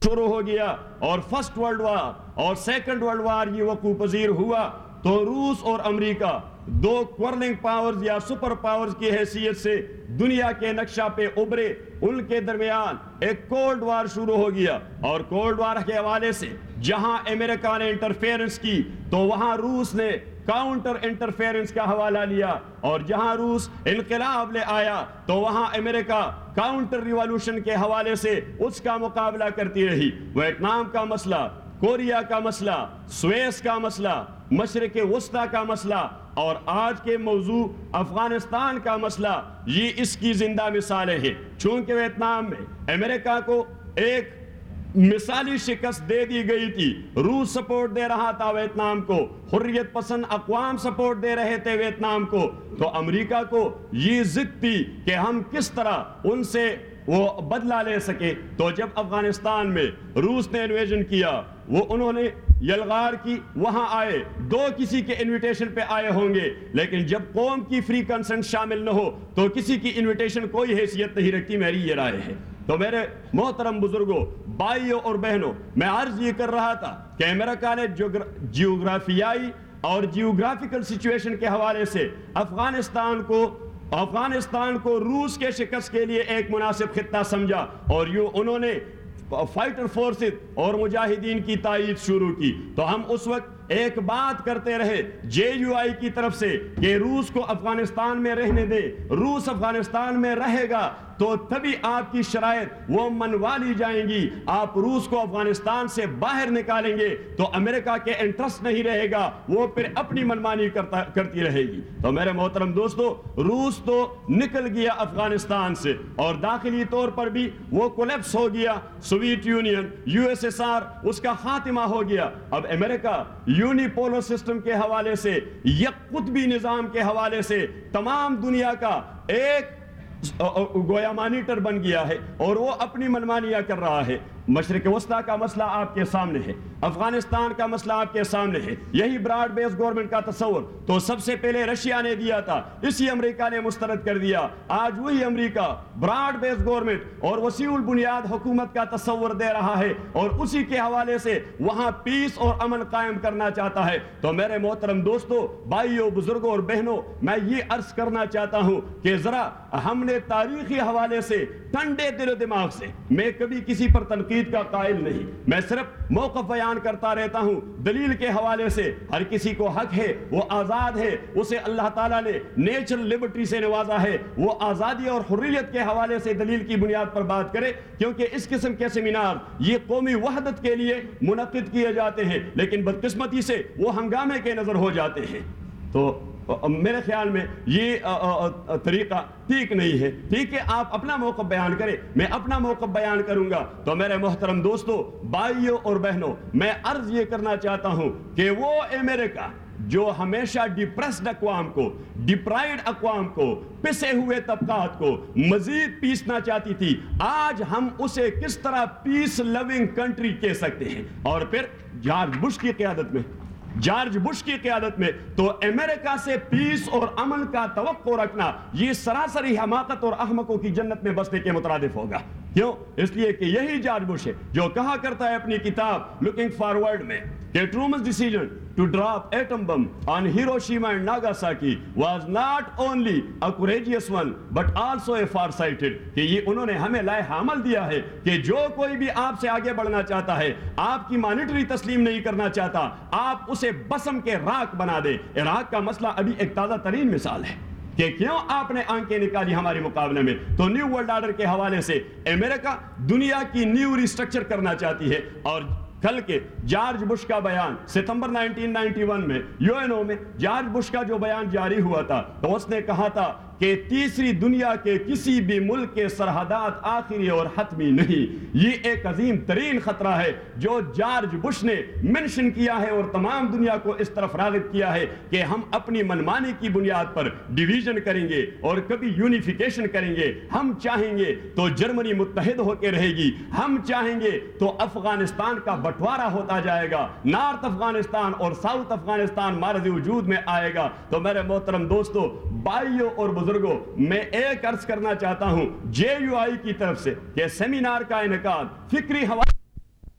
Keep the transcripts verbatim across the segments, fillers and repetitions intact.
شروع ہو گیا اور فرسٹ ورلڈ وار اور سیکنڈ ورلڈ وار یہ وقوع پذیر ہوا تو روس اور امریکہ دو کوارلنگ پاورز یا سپر پاورز کی حیثیت سے دنیا کے نقشہ پہ ابھرے. ان کے درمیان ایک کولڈ وار شروع ہو گیا اور کولڈ وار کے حوالے سے جہاں امریکہ نے انٹرفیئرنس کی تو وہاں روس نے کاؤنٹر انٹرفیئرنس کا حوالہ لیا, اور جہاں روس انقلاب لے آیا تو وہاں امریکہ کاؤنٹر ریوالوشن کے حوالے سے اس کا مقابلہ کرتی رہی. ویتنام کا مسئلہ, کوریا کا مسئلہ, سویس کا مسئلہ, مشرق وسطی کا مسئلہ اور آج کے موضوع افغانستان کا مسئلہ, یہ اس کی زندہ مثالیں ہیں. چونکہ ویتنام میں امریکہ کو ایک مثالی شکست دے دی گئی تھی, روس سپورٹ دے رہا تھا ویتنام کو, حریت پسند اقوام سپورٹ دے رہے تھے ویتنام کو, تو امریکہ کو یہ ضد تھی کہ ہم کس طرح ان سے وہ بدلہ لے سکے. تو جب افغانستان میں روس نے انویژن کیا, وہ انہوں نے یلغار کی, وہاں آئے, دو کسی کے انویٹیشن پہ آئے ہوں گے, لیکن جب قوم کی فری کنسنٹ شامل نہ ہو تو کسی کی انویٹیشن کوئی حیثیت نہیں رکھتی. میری یہ رائے ہے. تو میرے محترم بزرگوں, بھائیوں اور بہنوں, میں عرض یہ کر رہا تھا کہ امریکہ نے جیوگرافیائی اور جیوگرافیکل سچویشن کے حوالے سے افغانستان کو افغانستان کو روس کے شکست کے لیے ایک مناسب خطہ سمجھا, اور یوں انہوں نے فائٹر فورسز اور مجاہدین کی تائید شروع کی. تو ہم اس وقت ایک بات کرتے رہے جے یو آئی کی طرف سے کہ روس کو افغانستان میں رہنے دے, روس افغانستان میں رہے گا تو تبھی آپ کی شرائط وہ منوا لی جائیں گی, آپ روس کو افغانستان سے باہر نکالیں گے تو امریکہ کے انٹرسٹ نہیں رہے گا, وہ پھر اپنی منمانی کرتا کرتی رہے گی. تو میرے محترم دوستو, روس تو نکل گیا افغانستان سے اور داخلی طور پر بھی وہ کولیپس ہو گیا. سوویت یونین, یو ایس ایس آر, اس کا خاتمہ ہو گیا. اب امریکہ یونی پولر سسٹم کے حوالے سے, یک قطبی نظام کے حوالے سے تمام دنیا کا ایک گویا مانیٹر بن گیا ہے اور وہ اپنی منمانیاں کر رہا ہے. مشرق وسطی کا مسئلہ آپ کے سامنے ہے, افغانستان کا مسئلہ آپ کے سامنے ہے. یہی براڈ بیس گورنمنٹ کا تصور تو سب سے پہلے رشیا نے دیا تھا, اسی امریکہ نے مسترد کر دیا. آج وہی امریکہ براڈ بیس گورنمنٹ اور وسیع البنیاد حکومت کا تصور دے رہا ہے اور اسی کے حوالے سے وہاں پیس اور امن قائم کرنا چاہتا ہے. تو میرے محترم دوستو, بھائیوں, بزرگوں اور بہنوں, میں یہ عرض کرنا چاہتا ہوں کہ ذرا ہم نے تاریخی حوالے سے ٹھنڈے دل و دماغ سے, میں کبھی کسی پر تنقید کا قائل نہیں, میں صرف موقف بیان کرتا رہتا ہوں. دلیل کے حوالے سے ہر کسی کو حق ہے, وہ آزاد ہے, اسے اللہ تعالیٰ نے نیچرل لبرٹی سے نوازا ہے, وہ آزادی اور حریت کے حوالے سے دلیل کی بنیاد پر بات کرے, کیونکہ اس قسم کے سیمینار یہ قومی وحدت کے لیے منعقد کیے جاتے ہیں, لیکن بدقسمتی سے وہ ہنگامے کے نظر ہو جاتے ہیں. تو میرے خیال میں یہ طریقہ ٹھیک نہیں ہے. ٹھیک ہے, آپ اپنا موقف بیان کریں, میں اپنا موقف بیان کروں گا. تو میرے محترم دوستو, بھائیوں اور بہنوں, میں عرض یہ کرنا چاہتا ہوں کہ وہ امریکہ جو ہمیشہ ڈپریسڈ اقوام کو, ڈپرائیڈ اقوام کو, پسے ہوئے طبقات کو مزید پیسنا چاہتی تھی, آج ہم اسے کس طرح پیس لونگ کنٹری کہہ سکتے ہیں. اور پھر جارج بش کی قیادت میں جارج بش کی قیادت میں تو امریکہ سے پیس اور امن کا توقع رکھنا یہ سراسری حماقت اور احمقوں کی جنت میں بسنے کے مترادف ہوگا. کیوں؟ اس لیے کہ یہی جارج بش ہے جو کہا کرتا ہے اپنی کتاب لکنگ فارورڈ میں کہ ٹرومن's decision to drop atom bomb on Hiroshima and Nagasaki was not only a courageous one but also a far-sighted. کہ یہ انہوں نے ہمیں لائے حامل دیا ہے کہ جو کوئی بھی آپ سے آگے بڑھنا چاہتا ہے, آپ کی مانیٹری تسلیم نہیں کرنا چاہتا, آپ اسے بسم کے راکھ بنا دے. عراق کا مسئلہ ابھی ایک تازہ ترین مثال ہے کہ کیوں آپ نے آنکھیں نکالی ہمارے مقابلے میں. تو نیو ورلڈ آرڈر کے حوالے سے امریکہ دنیا کی نیو ریسٹرکچر کرنا چاہتی ہے. اور کل کے جارج بش کا بیان ستمبر نائنٹین نائنٹی ون میں یو این او میں جارج بش کا جو بیان جاری ہوا تھا تو اس نے کہا تھا کہ تیسری دنیا کے کسی بھی ملک کے سرحدات آخری اور حتمی نہیں. یہ ایک عظیم ترین خطرہ ہے جو جارج بش نے منشن کیا ہے اور تمام دنیا کو اس طرف راغب کیا ہے کہ ہم اپنی منمانی کی بنیاد پر ڈیویژن کریں گے اور کبھی یونیفیکیشن کریں گے. ہم چاہیں گے تو جرمنی متحد ہو کے رہے گی, ہم چاہیں گے تو افغانستان کا بٹوارا ہوتا جائے گا, نارتھ افغانستان اور ساؤتھ افغانستان معرض وجود میں آئے گا. تو میرے محترم دوستو, بھائیوں اور بزرگوں, میں ایک عرض کرنا چاہتا ہوں جے یو آئی کی طرف سے کہ سیمینار کا انعقاد فکری حوالے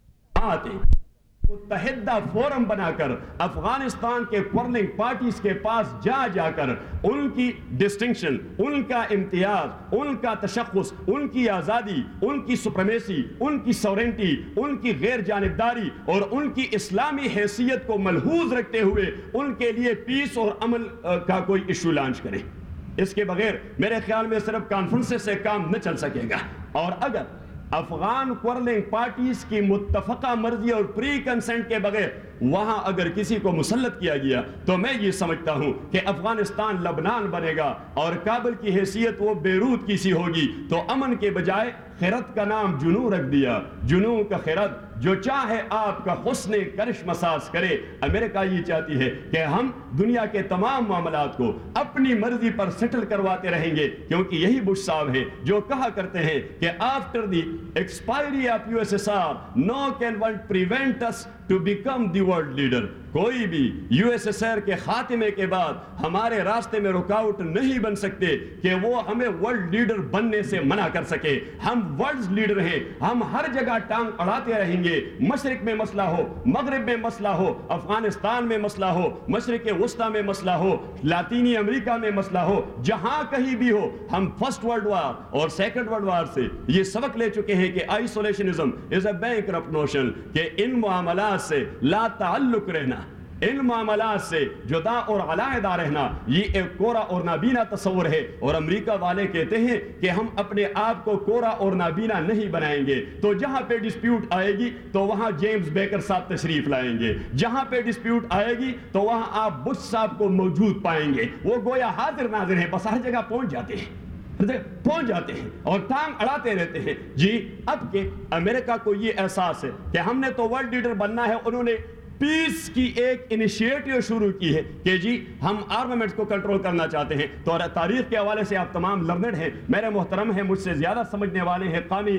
Jamaat Muttahida forum बनाकर अफगानिस्तान के क्वर्लिंग पार्टीज के पास जा जाकर उनकी डिस्टिंक्शन, उनका इम्तियाज, उनका तशख्खुस, उनकी आज़ादी, उनकी सुप्रीमेसी, उनकी सॉवरेंटी, उनकी गैर जानिबदारी और उनकी इस्लामी हैसियत को मलहूज रखते हुए उनके लिए पीस और अमल का कोई इशू लॉन्च करें। इसके बगैर मेरे ख्याल में सिर्फ कॉन्फ्रेंस से काम न चल सकेगा। और अगर अफगान क्वर्लिंग पार्टीज की मुत्तफका मर्जी और प्री कंसेंट के बगैर वहां अगर किसी को मुसल्लत किया गया तो मैं ये समझता हूं कि अफगानिस्तान लबनान बनेगा और काबुल की हैसियत वो बेरूत की सी होगी। तो अमन के बजाय खिरत का नाम जुनू रख दिया। जुनू का खिरत, जो चाहे आपका हुस्न करश मसाज करे। अमेरिका ये चाहती है कि हम दुनिया के तमाम मामलात को अपनी मर्जी पर सेटल करवाते रहेंगे, क्योंकि यही बुश साहब हैं जो कहा करते हैं कि after the expiry of USSR no can one prevent us to become the world leader. कोई भी यूएसएसआर के खात्मे के बाद हमारे रास्ते में रुकावट नहीं बन सकते कि वो हमें वर्ल्ड लीडर बनने से मना कर सके। हम वर्ल्ड लीडर हैं, हम हर जगह टांग अड़ाते रहेंगे। मशरिक में मसला हो, मगरिब में मसला हो, अफगानिस्तान में मसला हो, मशरिक वस्ता में मसला हो, लातीनी अमेरिका में मसला हो, जहां कहीं भी हो, हम फर्स्ट वर्ल्ड वार और सेकंड वर्ल्ड वार से ये सबक ले चुके हैं कि isolationism is a bankrupt notion, कि इन मामलात से ला ताल्लुक रहना, इन मामलात से जुदा और अलहदा रहना, ये एक कोरा और नाबीना तस्वुर है। और अमेरिका वाले कहते हैं कि हम अपने आप को कोरा और नाबीना नहीं बनाएंगे। तो जहां पे डिस्प्यूट आएगी तो वहां जेम्स बेकर साहब तशरीफ लाएंगे, जहां पे डिस्प्यूट आएगी तो वहां आप बुश साहब को मौजूद पाएंगे। वो गोया हाजिर नाजिर हैं, बस हर जगह पहुंच जाते हैं पहुंच जाते हैं और टांग अड़ाते रहते हैं। जी, अब के अमेरिका को ये एहसास है कि हमने तो वर्ल्ड लीडर बनना है। उन्होंने पीस की एक इनिशिएटिव शुरू की है कि जी हम आर्मामेंट्स को कंट्रोल करना चाहते हैं। तो तारीख के हवाले से आप तमाम लर्नड हैं, मेरे मोहतरम हैं, मुझसे ज्यादा समझने वाले हैं, कामी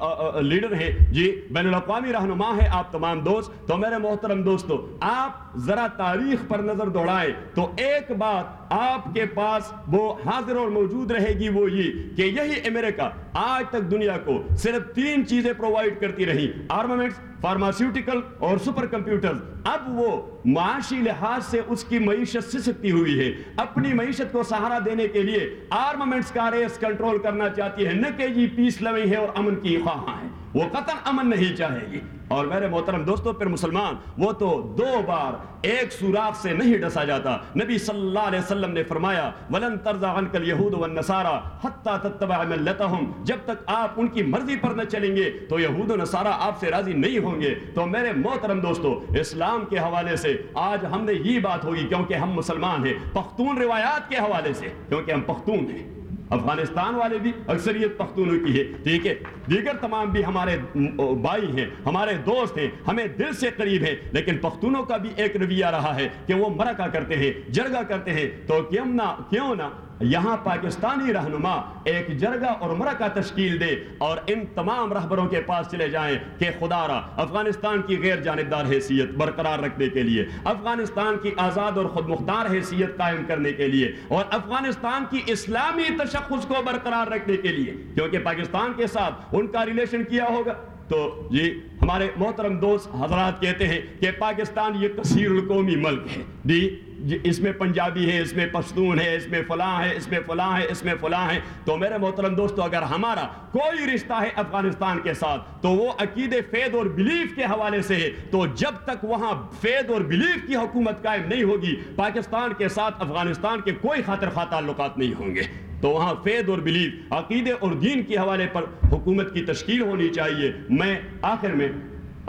लीडर हैं, जी बैनुल-अक़वामी रहनुमा है आप तमाम दोस्त। तो मेरे मोहतरम दोस्तों, आप जरा तारीख पर नजर दौड़ाएं तो एक बात आपके पास वो हाजिर और मौजूद रहेगी, वो ये कि यही अमेरिका आज तक दुनिया को सिर्फ तीन चीजें प्रोवाइड करती रही, आर्मामेंट्स, फार्मास्यूटिकल और सुपर कंप्यूटर्स। अब वो माशी लिहाज से उसकी मईशत सिसकती हुई है, अपनी मईशत को सहारा देने के लिए आर्मामेंट्स का रेस कंट्रोल करना चाहती है, न कि जी पीस लवी है और अमन की ख्वाह है। वो कतन अमन नहीं चाहेगी। और मेरे मोहतरम दोस्तों, फिर मुसलमान वो तो दो बार एक सुराख से नहीं डसा जाता। नबी सल्लल्लाहु अलैहि वसल्लम ने फरमाया, वलन तर्ज़ा अन्कल यहूद वन नसारा हत्ता तत्तबअ मिल्लतहुम, जब तक आप उनकी मर्जी पर न चलेंगे तो यहूद और नसारा आपसे राजी नहीं होंगे। तो मेरे मोहतरम दोस्तों, इस्लाम के हवाले से आज हमने ये बात होगी क्योंकि हम मुसलमान हैं, पख्तून रिवायात के हवाले से क्योंकि हम पख्तून हैं, अफगानिस्तान वाले भी अक्सरियत पख्तूनों की है, ठीक है, दीगर तमाम भी हमारे भाई हैं, हमारे दोस्त हैं, हमें दिल से करीब हैं। लेकिन पख्तूनों का भी एक रवैया रहा है कि वो मरका करते हैं, जरगा करते हैं। तो क्यों ना क्यों ना यहां पाकिस्तानी रहनुमा एक जरगा और मरका तश्कील दे और इन तमाम रहबरों के पास चले जाएं कि खुदारा अफगानिस्तान की गैर जानिबदार हैसियत बरकरार रखने के लिए, अफगानिस्तान की आज़ाद और खुद मुख्तार हैसियत कायम करने के लिए और अफगानिस्तान की इस्लामी तशख्खुस को बरकरार रखने के लिए, क्योंकि पाकिस्तान के साथ उनका रिलेशन किया होगा। तो जी हमारे मोहतरम दोस्त हजरात कहते हैं कि पाकिस्तान ये कसीरुल कौमी मुल्क है, दी इसमें पंजाबी है, इसमें पश्तून है, इसमें फलां है, इसमें फलां है, इसमें फलां है। तो मेरे मोहतरम दोस्तों, अगर हमारा कोई रिश्ता है अफगानिस्तान के साथ तो वो अकीदे फेद और बिलीफ के हवाले से है। तो जब तक वहां फेद और बिलीफ की हुकूमत कायम नहीं होगी, पाकिस्तान के साथ अफगानिस्तान के कोई खातिर खा ताल्लुकात नहीं होंगे। तो वहाँ फेद और बिलीफ, अकीदे और दीन के हवाले पर हुकूमत की तश्कील होनी चाहिए। मैं आखिर में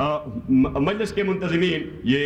मजलिस के मुंतज़मीन, ये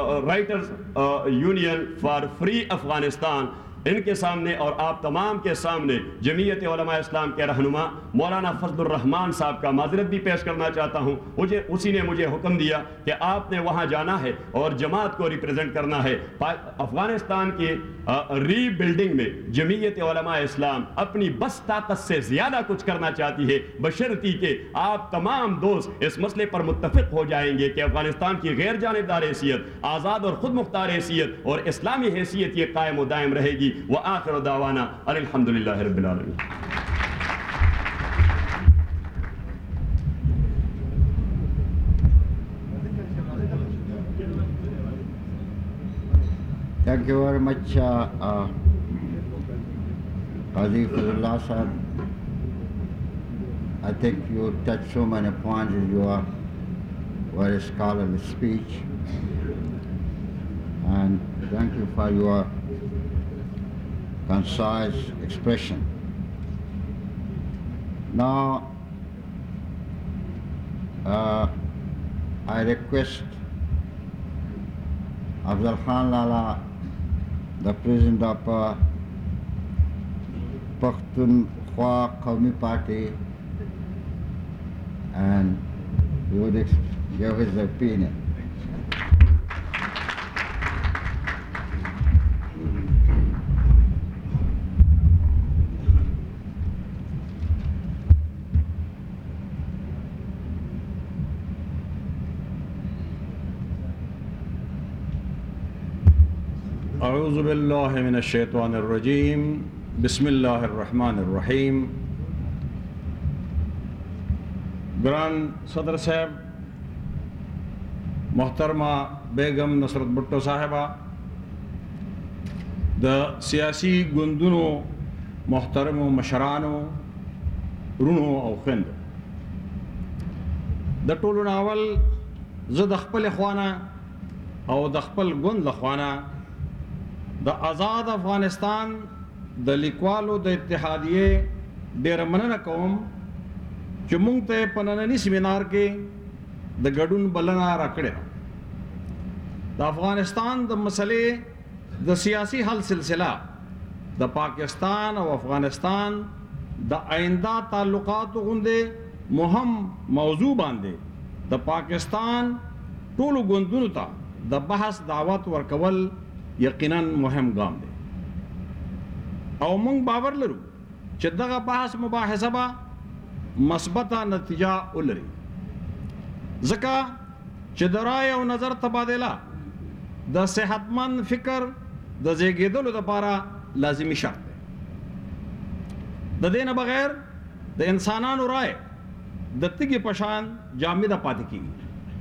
writers union for free Afghanistan, इनके सामने और आप तमाम के सामने जमीयत उलमा इस्लाम के रहनुमा मौलाना फजलुर रहमान साहब का माजरत भी पेश करना चाहता हूँ। मुझे उसी ने मुझे हुक्म दिया कि आपने वहाँ जाना है और जमात को रिप्रेजेंट करना है। अफगानिस्तान की रीबिल्डिंग में जमीयत उलमा इस्लाम अपनी बस ताकत से ज़्यादा कुछ करना चाहती है, बशर्ती के आप तमाम दोस्त इस मसले पर मुत्तफिक हो जाएंगे कि अफगानिस्तान की गैर जानिबदार हैसियत, आज़ाद और ख़ुद मुख्तार हैसियत और इस्लामी हैसियत ये कायम व दायम रहेगी। व आखिर दावाना अल्हम्दुलिल्लाहि रब्बिल आलमीन। Thank you very much, uh, uh, Qazi Fazlullah Sahib. I think you touched so many points in your very scholarly speech. And thank you for your concise expression. Now, uh, I request Afzal Khan Lala, the president of uh, Pakhtunkhwa Qawmi Party, and he would ex- give his opinion. أعوذ بالله من الشيطان الرجيم بسم الله الرحمن الرحيم. گران صدر صاحب، محترمہ بیگم نصرت بھٹو صاحبہ، د سیاسی گوندونو محترمو مشرانو، رونو او خویندو، د ټولو ناول زه د خپل خوانه او د خپل ګوند له خوانه د آزاد افغانستان د لیکوالو د اتحادیې ډېره مننه کوم چې موږ ته په ننني سیمینار کې د ګډون بلنه راکړې ده. د افغانستان د مسلې د سیاسي حل سلسله د پاکستان او افغانستان د آئنده تعلقاتو غوندې مهم موضوع باندې د پاکستان ټولو ګوندونو ته د بحث دعوت ورکول یقینا مهم ګام دی او موږ باور لرو چې دغه بحث مباحثه به مثبته نتیجه ولري، ځکه چې د رای او نظر تبادله د صحتمند فکر د زیږیدلو لپاره لازمي شرط دی. د دې نه بغیر د انسانانو رای د تیږې په شان جامده پاتې کیږي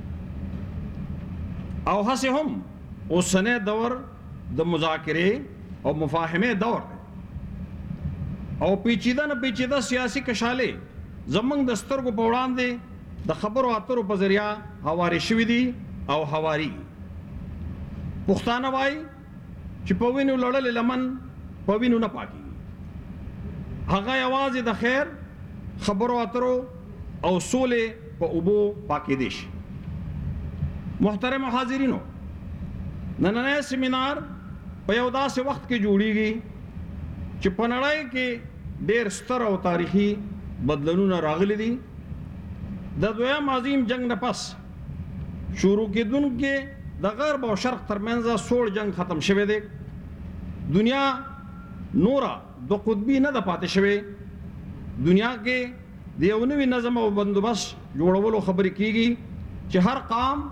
او هسې هم اوسنی دور د مذاکرې او مفاهمې دور دی او پیچیده نه پیچیده سیاسي کشالې زمونږ د سترګو په وړاندې د خبرو اترو په ذریعه هوارې شوي دي او هواري. پښتانه وایي چې په وینو لړلې لمن په وینو نه پاکېږي، هغه یوازې د خیر خبرو اترو او سولې په اوبو پاکېدی شي. محترم حاضرینو، نننی سیمینار په یو داسې وخت کې جوړیږي چې په نړۍ کې ډېر ستر او تاریخي بدلونونه راغلي دي. د دویم عظیم جنگ نه پس شروع کېدونکې د غرب او شرق ترمنځ سوړ جنگ ختم شوی دی. دنیا نوره دو قطبي نه ده پاتې شوې. دنیا کې د یو نوي نظم او بندوبست جوړولو خبرې کېږي چې هر قام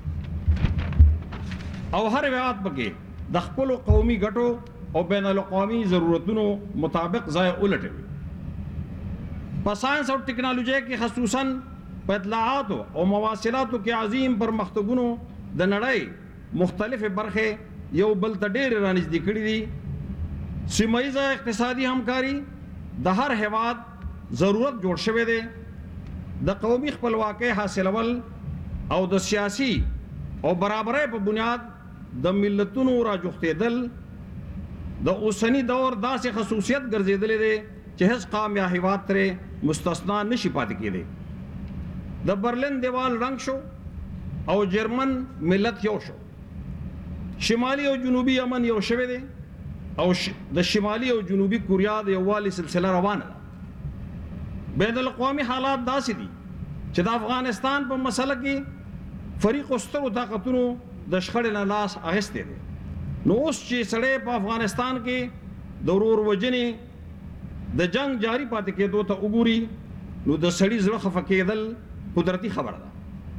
او هر هیواد پکې د خپلو قومي ګټو او بین الاقوامي ضرورتونو مطابق ځای ولټوي. په ساينس او ټکنالوژي کې خصوصاً په اطلاعاتو او مواصلاتو کې عظیم پرمختګونو د نړۍ مختلفې برخې یو بل ته ډېرې رانږدې کړي دي. سیمه ییزه اقتصادي همکاري د هر هیواد ضرورت جوړ شوی دی. د قومي خپلواکۍ حاصلول او د سیاسي او برابرۍ په بنیاد د ملتونو راجوختېدل د اوسني دور داسې خصوصیت ګرځېدلی دی چې هیڅ قام یا هیواد ترې مستثنا نشي پاتې کېدی. د برلین دیوال رنګ شو او جرمن ملت یو شو. شمالي او جنوبي یمن یو شوی دی او د شمالي او جنوبي کوریا د یووالي سلسله روانه ده. بین الاقوامي حالات داسې دي چې د افغانستان په مسله کې فریق سترو طاقتونو د شخړې نه لاس اخیستی دی. نو اوس چې سړی په افغانستان کې د ورور وژنې د جنگ جاری پاتې کېدو ته وګوري نو د سړي زړه خفه کېدل قدرتي خبره ده.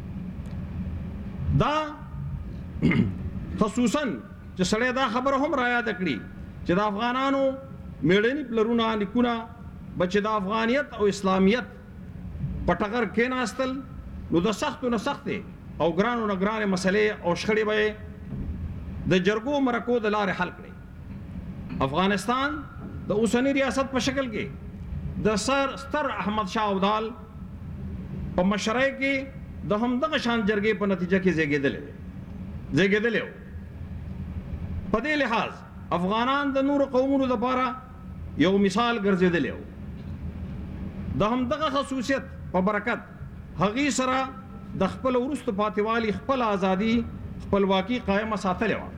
دا خصوصاً چې سړی دا خبره هم را یاد کړي چې د افغانانو میړني پلرونه نیکونه به چې د افغانیت او اسلامیت په ټغر کېناستل نو د سختو نه سختې او ګرانو نه ګرانې مسلې او شخړې به د جرګو مرکو د لارې حل کړي. افغانستان د اوسنی ریاست په شکل کې د سر ستر احمد شاه ابدال په مشرۍ کې د همدغه شان جرګې په نتیجه کې زیږېدلې زیږېدلې و. په دې لحاظ افغانان د نورو قومونو لپاره یو مثال ګرځېدلی و. د همدغه خصوصیت په برکت هغې سره د خپل وروسته پاتې والي خپل ازادي خپلواکي قایمه ساتلې وه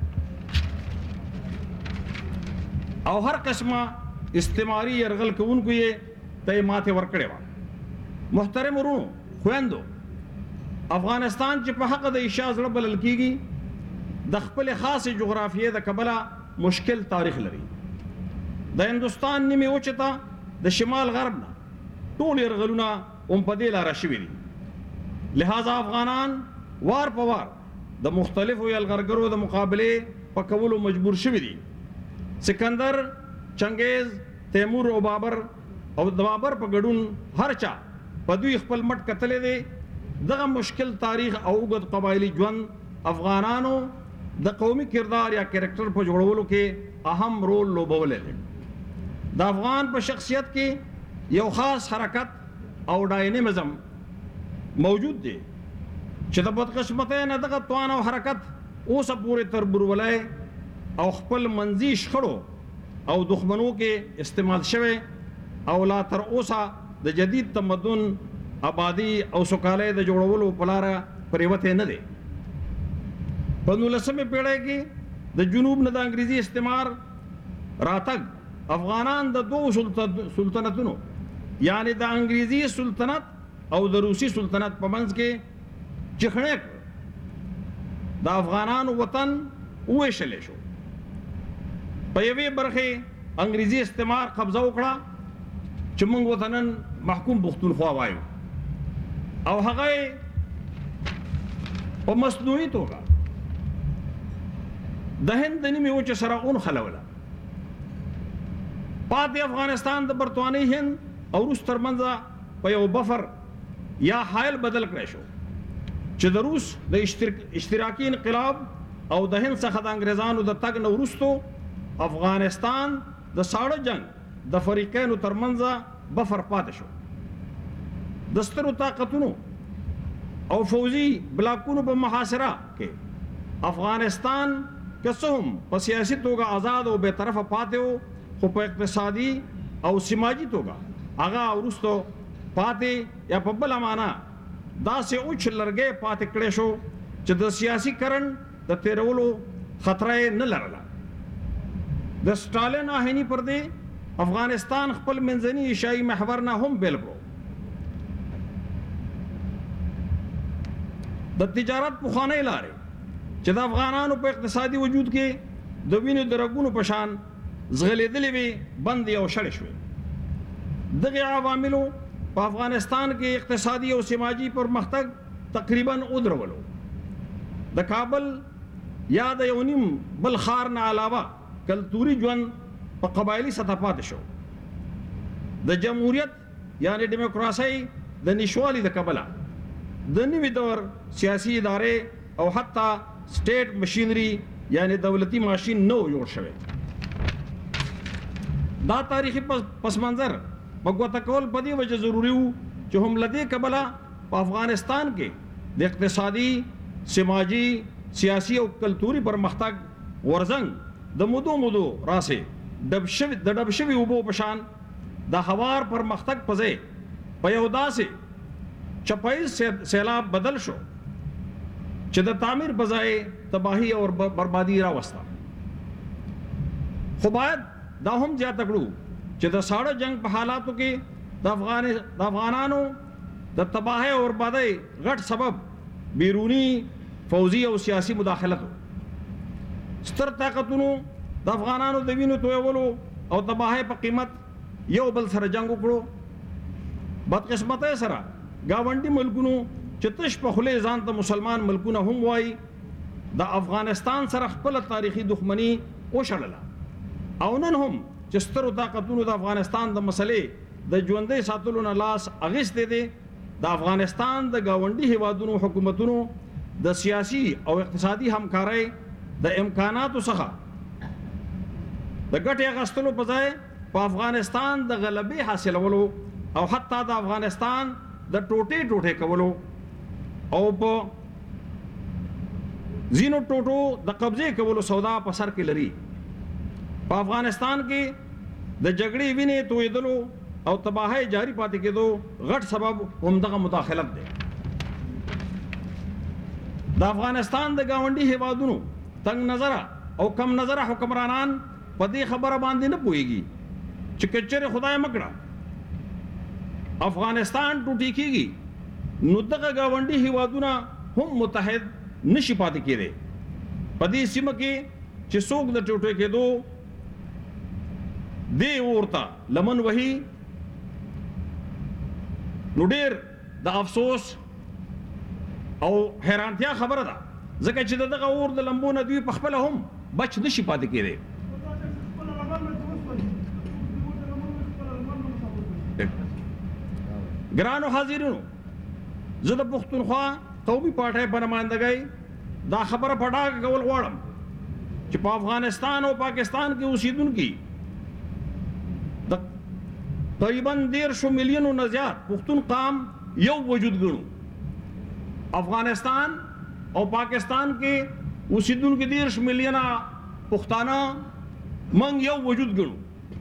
او هر قسمه استعماري یرغل کوونکو یې ته یې ماتې ورکړې وه. محترم ورونو خویندو، افغانستان چې په حق د ایشا زړه بلل کېږي د خپلې خاصې جغرافیې د کبله مشکل تاریخ لري. د هندوستان نیمې وچې ته د شمال غرب نه ټول یرغلونه هم په دې لاره شوي دي. لہذا افغانان وار په وار د مختلفو یلغرګرو د مقابلې په کولو مجبور شوي دي. سکندر، چنګیز، تیمور او بابر او د بابر په ګډون هر چا په دوی خپل مټ کتلی دی. دغه مشکل تاریخ او اوږد قبایلي ژوند افغانانو د قومي کردار یا کرکټر په جوړولو کې اهم رول لوبولی دی. د افغان په شخصیت کې یو خاص حرکت او ډاینامزم موجود دی چې د بدقسمتۍ نه دغه توان او حرکت اوسه پورې تر برولی او خپل منځي شخړو او دښمنو کې استعمال شوی او لا تر اوسه د جدید تمدن آبادی او سوکالۍ د جوړولو په لاره پرېوتی نه دی. په نولسمې پیړۍ کې د جنوب نه د انګریزي استعمار راتګ افغانان د دوو سلطنتونو یعنی د انګریزي سلطنت او د روسي سلطنت په منځ کې چخڼی کړ. د افغانانو وطن وویشلی شو. په یوې برخې انګریزي استعمار قبضه وکړه چې موږ ورته نن محکوم پښتونخوا وایو او هغه په مصنوعي توګه د هند د نیمې وچې سره ونښلوله. پاتې افغانستان د برطانوي هند او روس ترمنځه په یو بفر یا حایل بدل کړی شو چې د روس د اشتراکي انقلاب او د هند څخه د انګریزانو د تګ نه وروستو افغانستان د ساړه جنگ د فریقینو ترمنځه بفر پاتې شو. د سترو طاقتونو او فوزي بلاکونو په محاصره کې افغانستان که څه هم په سیاسي توګه آزاد او بې طرفه پاتې و خو په اقتصادي او سماجي توګه هغه وروستو پاتې یا په بله معنا داسې اوچ لرګی پاتې کړی شو چې د سیاسي کرن د تیرولو خطره یې نه لرله. د سټالین آهني پر دې افغانستان خپل منځني ایشایي محور نه هم بیل کړو. د تجارت پخوانۍ لارې چې د افغانانو په اقتصادي وجود کې د وینې د رګونو په شان ځغلېدلې وې بندې او شړې شوې. دغې عواملو په افغانستان کې اقتصادي او سماجي پرمختګ تقریبا ودرولو. د کابل یا د یو نیم بل ښار نه علاوه کلتوري ژوند په قبایلي سطح پاتې شو. د جمهوریت یعنی ډیموکراسۍ د نشوالي د کبله د نوي دور سیاسي ادارې او حتی سټیټ مشینری یعنی دولتي ماشین نو جوړ شوی. دا تاریخي پس منظر په ګوته کول په دې وجه ضروري وو چې هم له دې کبله په افغانستان کې د اقتصادي، سماجي، سیاسي او کلتوري پرمختګ ورزنګ د مودو مودو راسې ډب شوي د ډب شوي اوبو په شان د هوار پرمختګ په ځای په یو داسې چپایز سیلاب بدل شو چې د تعمیر په ځای تباهي او بربادي راوسته. خو باید دا هم زیاته کړو چې د ساړه جنگ په حالاتو کې د افغان د افغانانو د تباهۍ او بربادۍ غټ سبب بیرونی فوزي او سیاسي مداخلت و. ستر طاقتونو د افغانانو د وینو تویولو او تباهۍ په قیمت یو بل سره جنگ وکړو. بدقسمتۍ سره گاونډي ملکونو چې تش په خولې ځان ته مسلمان ملکونه هم وایي د افغانستان سره خپله تاریخي دښمني وشړله او نن هم چې سترو طاقتونو د افغانستان د مسلې د ژوندۍ ساتلو نه لاس اخیستی دی. د افغانستان د ګاونډي هیوادونو حکومتونو د سیاسي او اقتصادي همکارۍ د امکاناتو څخه د ګټې اخیستلو په ځای په افغانستان د غلبې حاصلولو او حتی د افغانستان د ټوټې ټوټې کولو او په ځینو ټوټو د قبضې کولو سودا په سر کې لري. په افغانستان کې د جګړې وینې تویدلو او تباہی جاری پاتې کېدو غټ سبب همدغه مداخلت دی. د افغانستان د ګاونډي هیوادونو تنگ نظره او کم نظره حکمرانان په دې خبره باندې نه پوهیږي چې کچره خدای مکړه افغانستان ټوټی کېږي نو دغه ګاونډي هیوادونه هم متحد نشي پاتې کېدی. په دې سیمه کې چې څوک د ټوټې کېدو دی ورته لمن وهي نو ډېر د افسوس او حیرانتیا خبره ده ځکه چې دغه اور د لمبو نه دوی په خپله هم بچ نشي پاتې کېدی. ګرانو حاضرینو، زه د پښتونخوا قومي پارټۍ په نمایندګۍ دا خبره په ډاګه کول غواړم چې په افغانستان او پاکستان کې اوسېدونکي د تقریبا دیرشو میلیونو نه زیات پښتون قام یو وجود ګڼو. افغانستان او پاکستان کې اوسېدونکي دیرش میلیونه پښتانه موږ یو وجود ګڼو.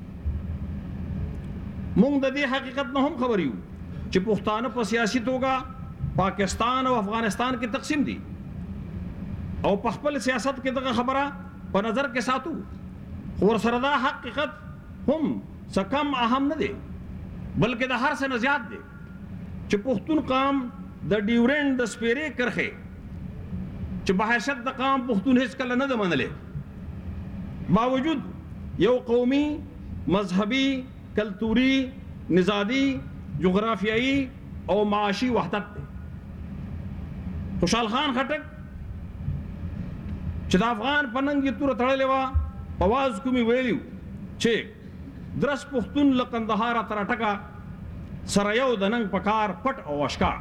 موږ د دې حقیقت نه هم خبر یو چې پښتانه په سیاسي توګه پاکستان او افغانستان کې تقسیم دي او په خپل سیاست کې دغه خبره په نظر کې ساتو، خو ورسره دا حقیقت هم څه کم اهم نه دی بلکې د هر څه نه زیات دی چې پښتون قام د ډیورنډ د سپیرې کرښې چې بحیثیت د قام پښتون هیڅ کله نه ده منلې باوجود یو قومي مذهبي کلتوري نژادي جغرافیایی او معاشي وحدت دی. خوشحال خان خټک چې د افغان په ننګ یې توره تړلې وه په واز کې مې ویلي چې درس پښتون له قندهاره تر اټکه سره یو د ننګ په کار پټ او اشکار.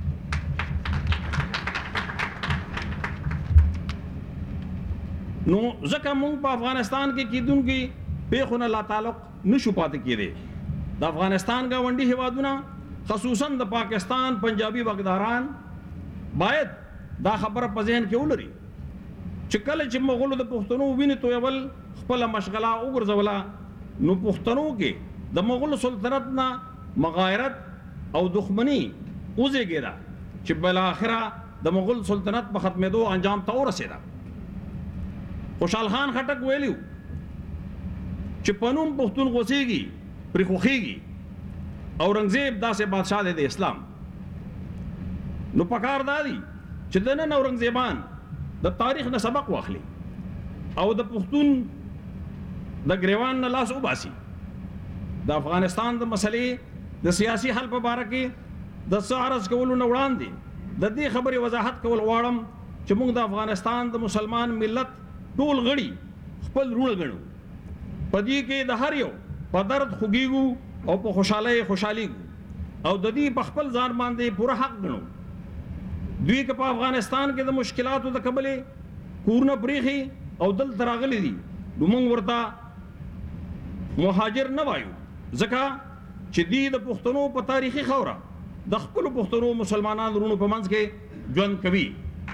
نو ځکه موږ په افغانستان کې کېدونکي پیښو نه لا تعلق نشو پاتې کېدی. د افغانستان ګاونډي هیوادونه خصوصا د پاکستان پنجابي واکداران باید دا خبره په ذهن کې ولري چې کله چې مغولو د پښتنو وینې تویول خپله مشغله وګرځوله نو پښتنو کې د مغول سلطنت نه مغایرت او دښمني وزېږېده چې بالاخره د مغول سلطنت په ختمېدو انجام ته ورسېده. خوشحال خان خټک ویلي چې په نوم پښتون غوڅېږي پرې خوښېږي اورنګزیب داسې بادشاه دی د اسلام. نو پکار دا دی چې د نن اورنګزیبان د تاریخ نه سبق واخلي او د پښتون د ګریوان نه لاس وباسي. د افغانستان د مسلې د سیاسي حل په باره کې د څه عرض کولو نه وړاندې د دې خبرې وضاحت کول غواړم چې موږ د افغانستان د مسلمان ملت ټول غړي خپل وروڼه ګڼو. په دې کې د هر یو په درد خوږیږو او په خوشحالۍ خوشحالیږو او د دې په خپل ځان باندې پوره حق ګڼو. دوی که په افغانستان کې د مشکلاتو د کبلې کورونه پریښي او دلته راغلي دي نو موږ ورته مهاجر نه وایو ځکه چې دوی د پښتنو په تاریخي خاوره د خپلو پښتنو مسلمانانو وروڼو په منځ کې ژوند کوي.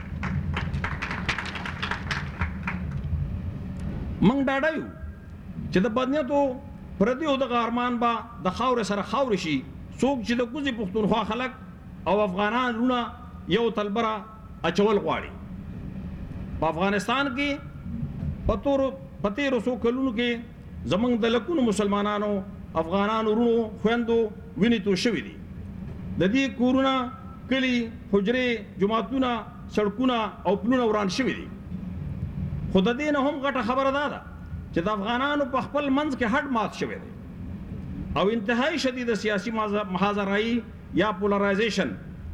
موږ ډاډه یو چې د بدنیتو پردیو دغه ارمان به د خاورې سره خاورې شي. څوک چې د کوزې پښتونخوا خلک او افغانان وروڼه یو تلبره اچول غواړي. په افغانستان کې په تورو په تېرو څو کلونو کې زموږ د لکونو مسلمانانو افغانانو وروڼو خویندو وینې توی شوي دي. د دې کورونه کلي حجرې جوماتونه سړکونه او پلونه وران شوي دي. خو د دې نه هم غټه خبره دا ده چې د افغانانو په خپل منځ کې هډ مات شوی دی او انتهایی شدید سیاسي محاذرایي یا پولرایزیشن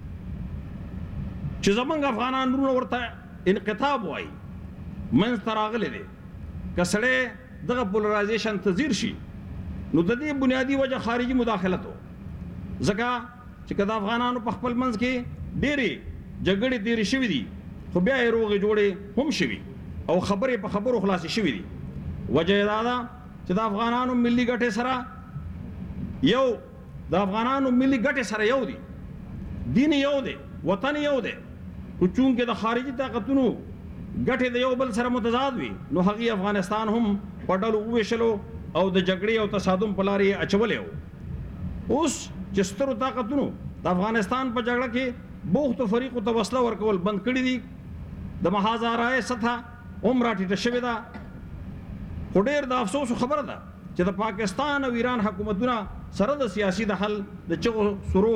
چې زمونږ افغانان وروڼه ورته انقطاب وایي منځ ته راغلی دی. که سړی دغه پولرایزیشن ته ځیر شي نو د دې بنیادي وجه خارجي مداخلت و ځکه چې که د افغانانو په خپل منځ کې ډېرې جګړې تېرې شوي دي خو بیا یې روغې جوړې هم شوي او خبرې په خبرو خلاصې شوې دي. وجه یې دا ده چې د افغانانو ملي ګټې سره یو د افغانانو ملي ګټې سره یو دي، دین یو دی، وطن یو دی، خو چونکې د خارجي طاقتونو ګټې د یو بل سره متضاد وي نو هغې افغانستان هم په ډلو وویشلو او د جګړې او تصادم په لارې یې اچولی و. اوس چې سترو طاقتونو د افغانستان په جګړه کې بوختو فریقو ته وسله ورکول بند کړي دي، د محاذارای سطحه هم راټیټه شوې ده. خو ډېر د افسوس خبره ده چې د پاکستان او ایران حکومتونه سره د سیاسي د حل د چغو سرو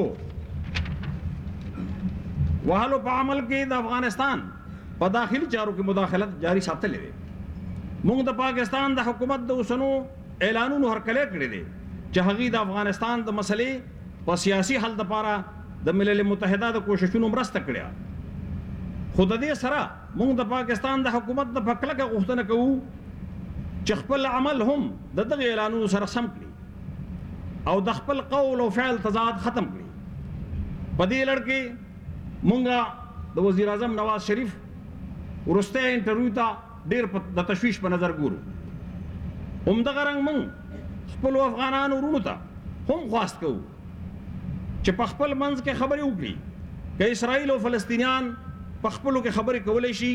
وهلو په عمل کې د افغانستان په داخلي چارو کې مداخلت جاری ساتلې ده. موږ د پاکستان د حکومت د اوسنو اعلانونو هرکلی کړی دی چې هغې د افغانستان د مسلې په سیاسي حل دپاره د ملل متحده د کوششونو مرسته کړې. خو د دې سره موږ د پاکستان د حکومت د په کلکه غوښتنه کوو چې خپل عمل هم د دغه اعلانونو سره سم کړي او د خپل قول او فعل تضاد ختم کړي. په دې لړ کې موږ د وزیر اعظم نواز شریف وروستی انټرویو ته ډېر د تشویش په نظر ګورو. همدغه رنګ موږ خپلو افغانانو وروڼو ته هم خواست کوو چې په خپل منځ کې خبرې وکړي که اسرائیل او فلسطینیان په خپلو کې خبرې کولی شي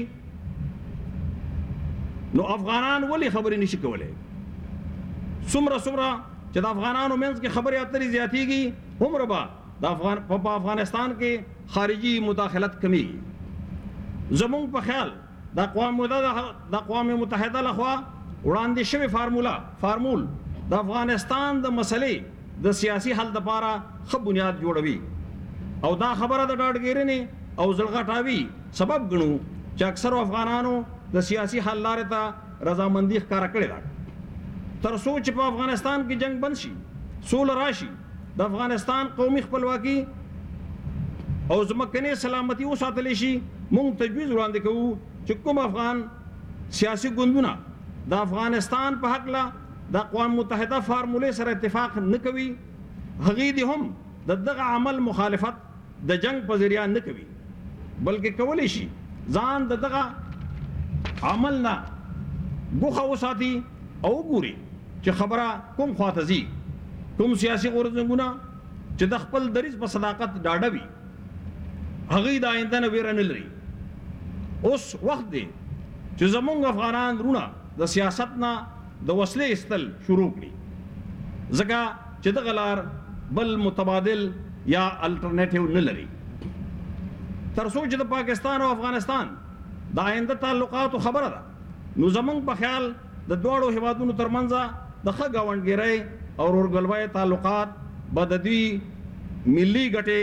نو افغانان ولې خبرې نشي کولی. څومره څومره چې د افغانانو منځ کې خبرې اترې زیاتېږي هومره به د افغان په افغانستان کې خارجي مداخلت کمیږي. زمونږ په خیال د اقوام متحده د اقوام متحده لخوا وړاندې شوې فارموله فارمول د افغانستان د مسلې د سیاسي حل دپاره ښه بنیاد جوړوي او دا خبره د ډاډګیرنې او زړغټاوي سبب ګڼو چې اکثرو افغانانو د سیاسي حل لارې ته رضامندي ښکاره کړې ده. تر څو چې په افغانستان کې جنگ بند شي، سوله راشي، د افغانستان قومي خپلواکي او ځمکنۍ سلامتي وساتلی شي، موږ تجویز وړاندې کوو چې کوم افغان سیاسي ګوندونه د افغانستان په هکله د اقوام متحده فارمولې سره اتفاق نه کوي هغې دې هم د دغه عمل مخالفت د جنگ په ذریعه نه کوي بلکې کولی شي ځان د دغه عمل نه ګوښه وساتي او وګوري چې خبره کوم خواته ځي. کوم سیاسي غورځنګونه چې د خپل دریځ په صداقت ډاډه وي هغې د آینده نه ویره نه لري. اوس وخت دی چې زمونږ افغانان وروڼه د سیاست نه د وسلې ایستل شروع کړي ځکه چې دغه لار بل متبادل یا الټرنیټیو نه لري. تر څو چې د پاکستان او افغانستان د آینده تعلقاتو خبره ده نو زمونږ په خیال د دواړو هیوادونو ترمنځ د ښه ګاونډګیرۍ او ورورګلوۍ تعلقات به د دوی ملي ګټې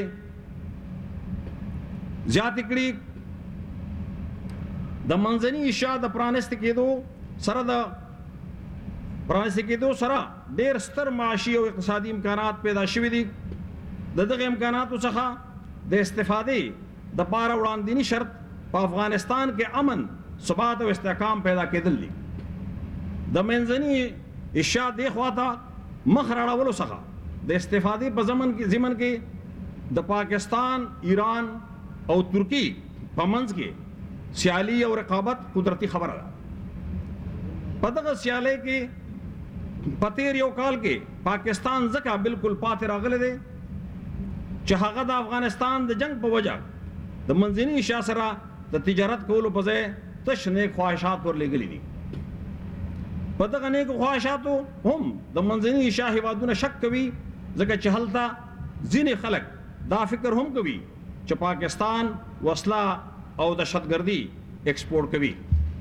زیاتې کړي. د منځني ایشیا د پرانیستې کېدو سره د پرانیستې کېدو سره ډېر ستر معاشي او اقتصادي امکانات پیدا شوي دي. د دغه امکاناتو څخه د استفادې دپاره وړاندینی شرط په افغانستان کې امن، ثبات او استحکام پیدا کېدل دي. د منځني ایشیا دې خواته مخ راړولو څخه د استفادې په ضمن کې ضمن کې د پاکستان، ایران او ترکی په منځ کې سیالي او رقابت قدرتي خبره ده. په دغه سیالۍ کې په تېر یو کال کې پاکستان ځکه بالکل پاتې راغلی دی چې هغه د افغانستان د جنگ په وجه د منځني ایشیا سره د تجارت کولو په ځای تش نیک خواهشات ورلېږلي دي. په دغه نیکو خواهشاتو هم د منځني ایشیا هیوادونه شک کوي ځکه چې هلته ځینې خلک دا فکر هم کوي چې پاکستان وسله او دهشتګردي ایکسپورټ کوي.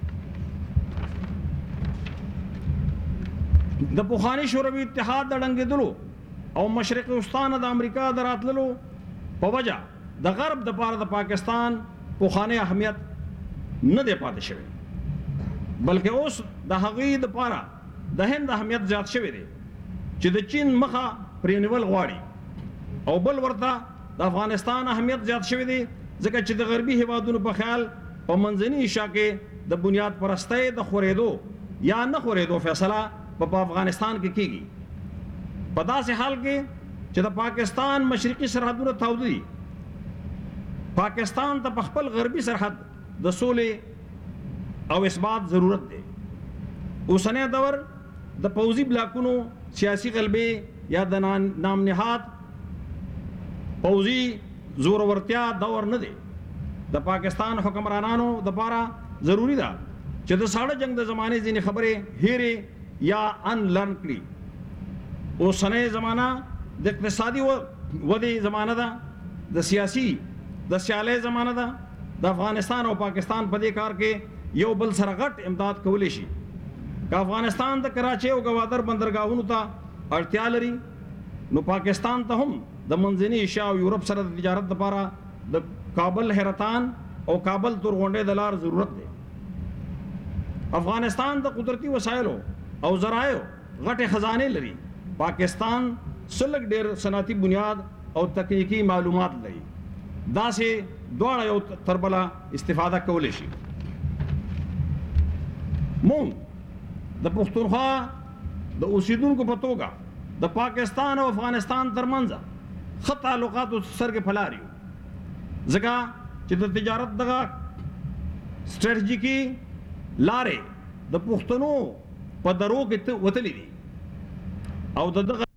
د پخواني شوروي اتحاد د ړنګېدلو او مشرق وسطا نه د امریکا د راتللو په وجه د غرب دپاره د پاکستان پخوانی اهمیت نه دی پاتې شوی بلکې اوس د هغې دپاره د هند اهمیت زیات شوی دی چې د چین مخه پرېنیول غواړي او بل ورته د افغانستان اهمیت زیات شوی دی ځکه چې د غربي هیوادونو په خیال په منځني ایشیا کې د بنیاد پرستۍ د خورېدو یا نه خورېدو فیصله په افغانستان کې کیږي. په داسې حال کې چې د پاکستان مشرقي سرحدونه تاوده دي، پاکستان ته په خپل غربي سرحد د سولې او اثبات ضرورت دی. اوسنی دور د پوځي بلاکونو سیاسي غلبې یا د نام نهاد پوځي زورورتیا دور نه دی. د پاکستان حکمرانانو دپاره ضروری ده چې د ساړه جنگ د زمانې ځینې خبرې هیرې یا ان لرن کړي. اوسنۍ زمانہ د اقتصادي ودې زمانہ ده، د سیاسي د سیالۍ زمانہ ده. د افغانستان او پاکستان په دې کار کې یو بل سره غټ امداد کولی شي. که افغانستان د کراچۍ او ګوادر بندرګاهونو ته اړتیا لري نو پاکستان ته هم د منځني ایشیا او یورپ سره د تجارت لپاره د کابل حیرتان او کابل تورغونډې د لار ضرورت دی. افغانستان د قدرتي وسایلو او ذرایعو غټې خزانې لري. پاکستان سلګ ډېر صنعتي بنیاد او تکنیکی معلومات لري. داسې دواړه یو تر بله استفاده کولی شي. مونږ د پښتونخوا د اوسیدونکو په توګه د پاکستان او افغانستان ترمنځ ښه تعلقاتو سترګې پلار یو، ځکه چې د تجارت دغه سټریټیجیکي لارې د پښتنو په درو کې وتلې دي او د دغه